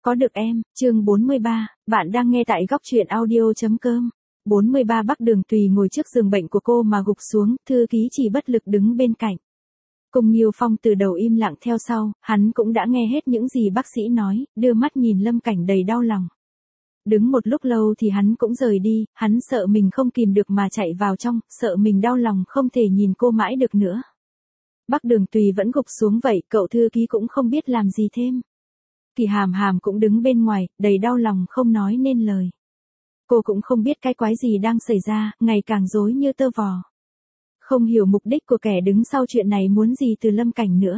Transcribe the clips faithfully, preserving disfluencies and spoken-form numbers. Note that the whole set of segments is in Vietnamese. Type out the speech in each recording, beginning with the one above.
Có được em, chương bốn mươi ba, bạn đang nghe tại góc truyện audio.com. bốn mươi ba Bắc Đường Tùy ngồi trước giường bệnh của cô mà gục xuống, thư ký chỉ bất lực đứng bên cạnh. Cùng Nhiêu Phong từ đầu im lặng theo sau, hắn cũng đã nghe hết những gì bác sĩ nói, đưa mắt nhìn Lâm Cảnh đầy đau lòng. Đứng một lúc lâu thì hắn cũng rời đi, hắn sợ mình không kìm được mà chạy vào trong, sợ mình đau lòng không thể nhìn cô mãi được nữa. Bắc Đường Tùy vẫn gục xuống vậy, cậu thư ký cũng không biết làm gì thêm. Kỳ Hàm Hàm cũng đứng bên ngoài, đầy đau lòng không nói nên lời. Cô cũng không biết cái quái gì đang xảy ra, ngày càng rối như tơ vò. Không hiểu mục đích của kẻ đứng sau chuyện này muốn gì từ Lâm Cảnh nữa.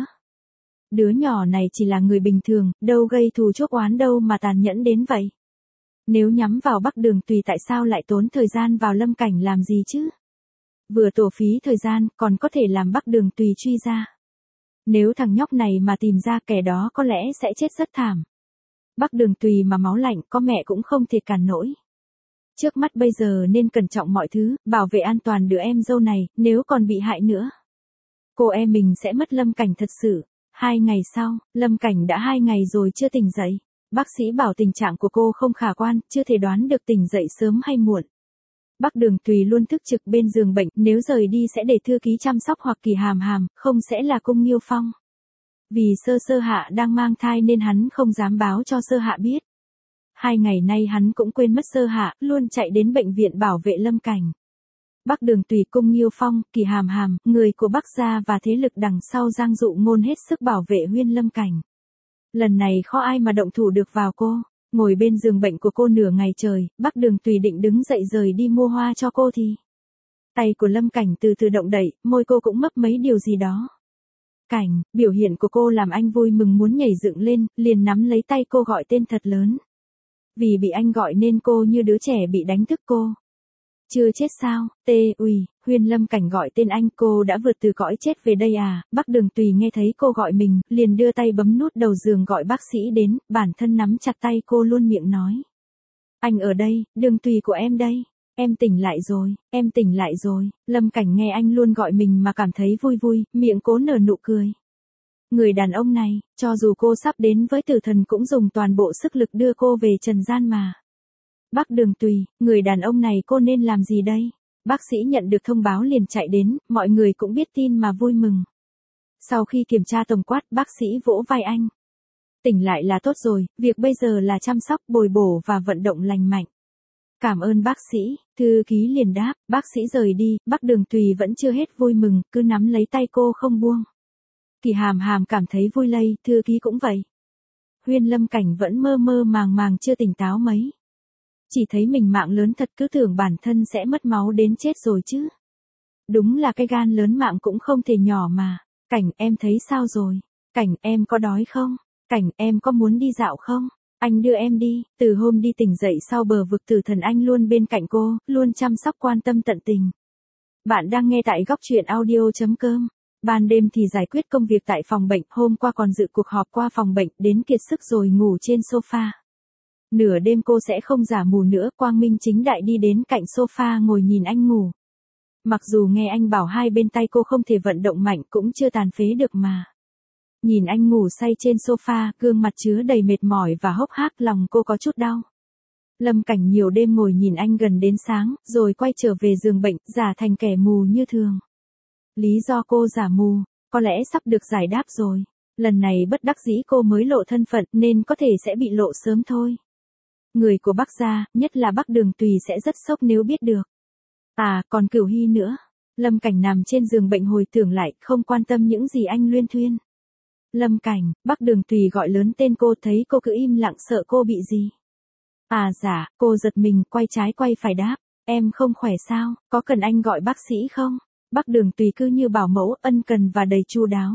Đứa nhỏ này chỉ là người bình thường, đâu gây thù chuốc oán đâu mà tàn nhẫn đến vậy. Nếu nhắm vào Bắc Đường Tùy tại sao lại tốn thời gian vào Lâm Cảnh làm gì chứ? Vừa tổ phí thời gian, còn có thể làm Bắc Đường Tùy truy ra. Nếu thằng nhóc này mà tìm ra kẻ đó có lẽ sẽ chết rất thảm. Bắc Đường Tùy mà máu lạnh có mẹ cũng không thể cản nổi. Trước mắt bây giờ nên cẩn trọng mọi thứ, bảo vệ an toàn đứa em dâu này, nếu còn bị hại nữa. Cô em mình sẽ mất Lâm Cảnh thật sự. Hai ngày sau, Lâm Cảnh đã hai ngày rồi chưa tỉnh dậy. Bác sĩ bảo tình trạng của cô không khả quan, chưa thể đoán được tỉnh dậy sớm hay muộn. Bắc Đường Tùy luôn thức trực bên giường bệnh, nếu rời đi sẽ để thư ký chăm sóc hoặc Kỳ Hàm Hàm, không sẽ là Cung Nhiêu Phong. Vì Sơ Sơ Hạ đang mang thai nên hắn không dám báo cho Sơ Hạ biết. Hai ngày nay hắn cũng quên mất Sơ Hạ, luôn chạy đến bệnh viện bảo vệ Lâm Cảnh. Bắc Đường Tùy, Cung Nhiêu Phong, Kỳ Hàm Hàm, người của Bắc gia và thế lực đằng sau Giang Dụ Ngôn hết sức bảo vệ Huyên Lâm Cảnh. Lần này khó ai mà động thủ được vào cô. Ngồi bên giường bệnh của cô nửa ngày trời, Bắc Đường Tùy định đứng dậy rời đi mua hoa cho cô thì tay của Lâm Cảnh từ từ động đậy, môi cô cũng mấp mấy điều gì đó. Cảnh, biểu hiện của cô làm anh vui mừng muốn nhảy dựng lên, liền nắm lấy tay cô gọi tên thật lớn. Vì bị anh gọi nên cô như đứa trẻ bị đánh thức cô. Chưa chết sao, tê uy, Huyên Lâm Cảnh gọi tên anh, cô đã vượt từ cõi chết về đây à? Bắc Đường Tùy nghe thấy cô gọi mình, liền đưa tay bấm nút đầu giường gọi bác sĩ đến, bản thân nắm chặt tay cô luôn miệng nói. Anh ở đây, Đường Tùy của em đây, em tỉnh lại rồi, em tỉnh lại rồi. Lâm Cảnh nghe anh luôn gọi mình mà cảm thấy vui vui, miệng cố nở nụ cười. Người đàn ông này, cho dù cô sắp đến với tử thần cũng dùng toàn bộ sức lực đưa cô về trần gian mà. Bắc Đường Tùy, người đàn ông này cô nên làm gì đây? Bác sĩ nhận được thông báo liền chạy đến, mọi người cũng biết tin mà vui mừng. Sau khi kiểm tra tổng quát, bác sĩ vỗ vai anh. Tỉnh lại là tốt rồi, việc bây giờ là chăm sóc, bồi bổ và vận động lành mạnh. Cảm ơn bác sĩ, thư ký liền đáp, bác sĩ rời đi, Bắc Đường Tùy vẫn chưa hết vui mừng, cứ nắm lấy tay cô không buông. Kỳ Hàm Hàm cảm thấy vui lây, thư ký cũng vậy. Huyên Lâm Cảnh vẫn mơ mơ màng màng chưa tỉnh táo mấy. Chỉ thấy mình mạng lớn thật, cứ tưởng bản thân sẽ mất máu đến chết rồi chứ. Đúng là cái gan lớn mạng cũng không thể nhỏ mà. Cảnh, em thấy sao rồi? Cảnh, em có đói không? Cảnh, em có muốn đi dạo không? Anh đưa em đi. Từ hôm đi tỉnh dậy sau bờ vực tử thần anh luôn bên cạnh cô, luôn chăm sóc quan tâm tận tình. Bạn đang nghe tại góc truyện audio.com. Ban đêm thì giải quyết công việc tại phòng bệnh, hôm qua còn dự cuộc họp qua phòng bệnh, đến kiệt sức rồi ngủ trên sofa. Nửa đêm cô sẽ không giả mù nữa, quang minh chính đại đi đến cạnh sofa ngồi nhìn anh ngủ. Mặc dù nghe anh bảo hai bên tay cô không thể vận động mạnh cũng chưa tàn phế được mà. Nhìn anh ngủ say trên sofa, gương mặt chứa đầy mệt mỏi và hốc hác, lòng cô có chút đau. Lâm Cảnh nhiều đêm ngồi nhìn anh gần đến sáng, rồi quay trở về giường bệnh, giả thành kẻ mù như thường. Lý do cô giả mù, có lẽ sắp được giải đáp rồi. Lần này bất đắc dĩ cô mới lộ thân phận nên có thể sẽ bị lộ sớm thôi. Người của Bắc gia, nhất là Bắc Đường Tùy sẽ rất sốc nếu biết được. À, còn Cửu Hy nữa. Lâm Cảnh nằm trên giường bệnh hồi tưởng lại, không quan tâm những gì anh luyên thuyên. Lâm Cảnh, Bắc Đường Tùy gọi lớn tên cô, thấy cô cứ im lặng sợ cô bị gì. À dạ, cô giật mình, quay trái quay phải đáp. Em không khỏe sao, có cần anh gọi bác sĩ không? Bắc Đường Tùy cứ như bảo mẫu, ân cần và đầy chu đáo.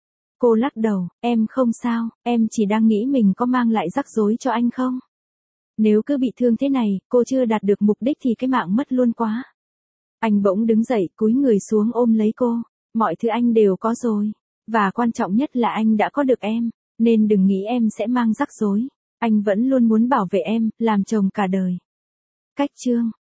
Cô lắc đầu, em không sao, em chỉ đang nghĩ mình có mang lại rắc rối cho anh không? Nếu cứ bị thương thế này, cô chưa đạt được mục đích thì cái mạng mất luôn quá. Anh bỗng đứng dậy, cúi người xuống ôm lấy cô. Mọi thứ anh đều có rồi. Và quan trọng nhất là anh đã có được em. Nên đừng nghĩ em sẽ mang rắc rối. Anh vẫn luôn muốn bảo vệ em, làm chồng cả đời. Cách chương.